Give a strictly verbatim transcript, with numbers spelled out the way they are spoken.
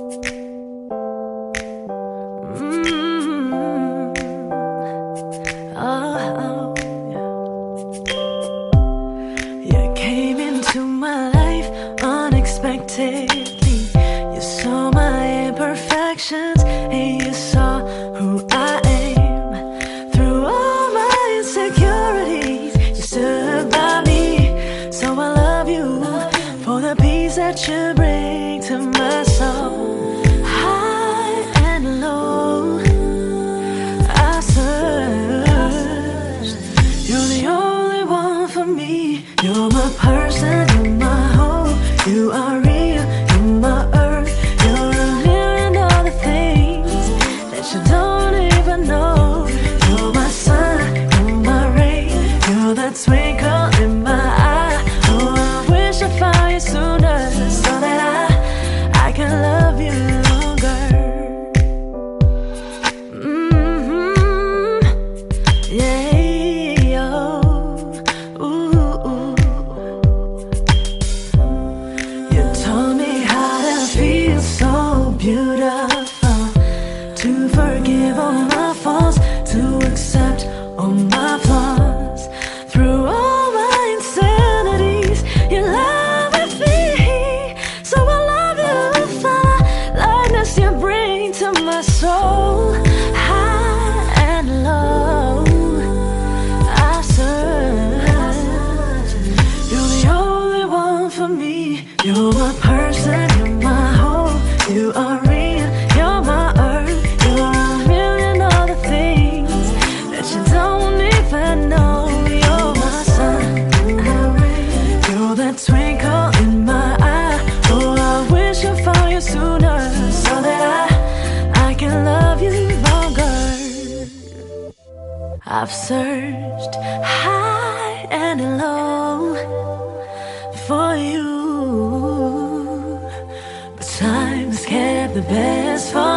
Mm-hmm. Oh, yeah. You came into my life unexpectedly. You saw my imperfections and you saw who I am. Through all my insecurities, you stood by me. So I love you for the peace that you bring to my soul. High and low, I searched. You're the only one for me. You're my person, you're my home. You are real, you're my earth. You're a million other things that you don't even know. You're my sun, you're my rain. You're that twinkle in my eye. Oh, I wish I found you sooner so that I, I can love you longer. Mm-hmm. Yeah, oh, ooh, ooh. You taught me how to feel so beautiful, to forgive all my faults, to accept all my flaws. Through all my insanities, you love with me. So I love you for the lightness you bring to my soul. High and low, I search. You're the only one for me. You're my person, you're my home. You are real, you're my earth. You're a million other things that you don't even know. You're my sun, you're that twinkle in my eye. Oh, I wish I found you sooner so that I, I can love you longer. I've searched high and low for you, but time has kept the best for